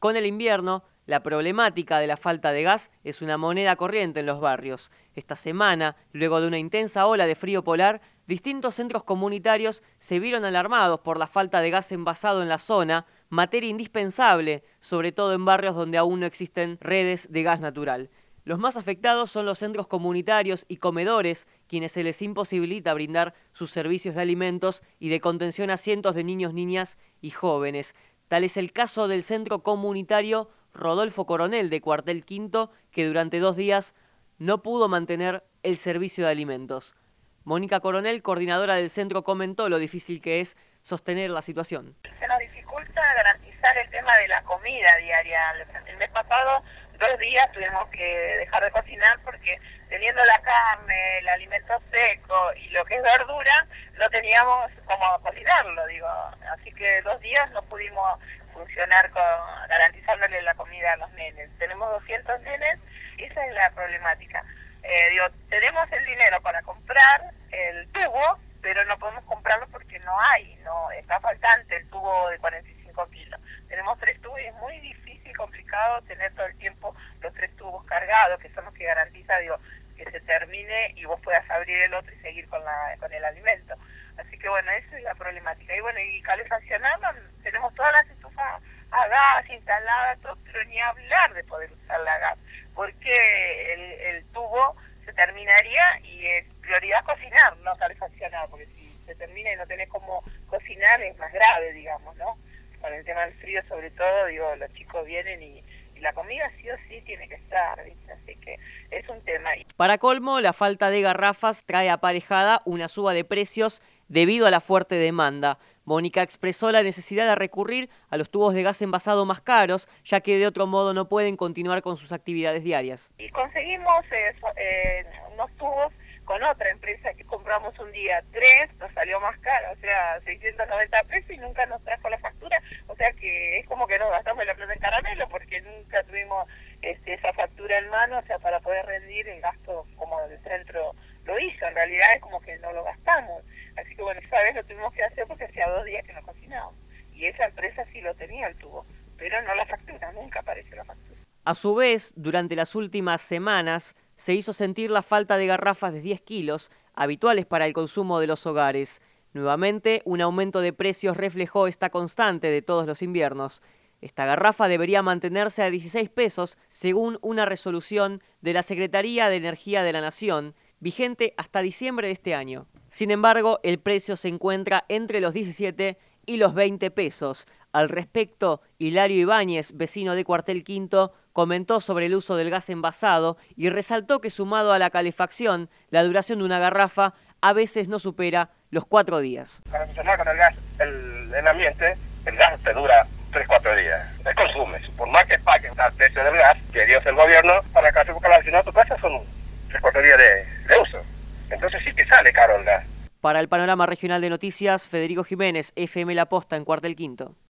Con el invierno, la problemática de la falta de gas es una moneda corriente en los barrios. Esta semana, luego de una intensa ola de frío polar, distintos centros comunitarios se vieron alarmados por la falta de gas envasado en la zona, materia indispensable, sobre todo en barrios donde aún no existen redes de gas natural. Los más afectados son los centros comunitarios y comedores, quienes se les imposibilita brindar sus servicios de alimentos y de contención a cientos de niños, niñas y jóvenes. Tal es el caso del centro comunitario Rodolfo Coronel de Cuartel Quinto, que durante 2 días no pudo mantener el servicio de alimentos. Mónica Coronel, coordinadora del centro, comentó lo difícil que es sostener la situación. Se nos dificulta garantizar el tema de la comida diaria. El mes pasado, 2 días tuvimos que dejar de cocinar porque teniendo la carne, el alimento seco y lo que es verdura, no teníamos cómo cocinarlo, digo. Así que 2 días no pudimos funcionar garantizándole la comida a los nenes. Tenemos 200 nenes, esa es la problemática. Tenemos el dinero para comprar el tubo, pero no podemos comprarlo porque no hay, está faltante el tubo de 45 kilos. Tenemos 3 tubos y es muy difícil, complicado tener todo el tiempo los 3 tubos cargados, que son los que garantiza, que se termine y vos puedas abrir el otro y seguir con el alimento. Así que bueno, esa es la problemática. Y bueno, y calefaccionarlo, tenemos todas las estufas a gas instaladas, todo, pero ni hablar de poder usar la gas, porque el tubo se terminaría y es prioridad cocinar, no calefaccionar, porque si se termina y no tenés cómo cocinar es más grave, digamos, ¿no? Con el tema del frío sobre todo, los chicos vienen y la comida sí o sí tiene que estar, ¿viste? Así que es un tema. Para colmo, la falta de garrafas trae aparejada una suba de precios debido a la fuerte demanda. Mónica expresó la necesidad de recurrir a los tubos de gas envasado más caros, ya que de otro modo no pueden continuar con sus actividades diarias. Y conseguimos unos tubos con otra empresa que compramos un día 3, nos salió más caro, o sea, 690 pesos y nunca nos trajo la factura, o sea que es como que nos gastamos la plata en caramelo porque nunca tuvimos esa factura en mano, o sea, para poder rendir el gasto como el centro lo hizo, en realidad es como que no lo gastamos, así que bueno, esa vez lo tuvimos que hacer porque hacía 2 días que no cocinábamos, y esa empresa sí lo tenía el tubo, pero no la factura, nunca apareció la factura. A su vez, durante las últimas semanas, se hizo sentir la falta de garrafas de 10 kilos, habituales para el consumo de los hogares. Nuevamente, un aumento de precios reflejó esta constante de todos los inviernos. Esta garrafa debería mantenerse a 16 pesos, según una resolución de la Secretaría de Energía de la Nación, vigente hasta diciembre de este año. Sin embargo, el precio se encuentra entre los 17 y los 20 pesos. Al respecto, Hilario Ibáñez, vecino de Cuartel Quinto, comentó sobre el uso del gas envasado y resaltó que sumado a la calefacción, la duración de una garrafa a veces no supera los 4 días. Para funcionar con el gas, el ambiente, el gas te dura 3-4 días. Se consume. Por más que paguen el precio del gas que dio el gobierno, para calefaccionar tu casa son 3-4 días de uso. Entonces sí que sale caro el gas. Para el Panorama Regional de Noticias, Federico Jiménez, FM La Posta en Cuartel Quinto.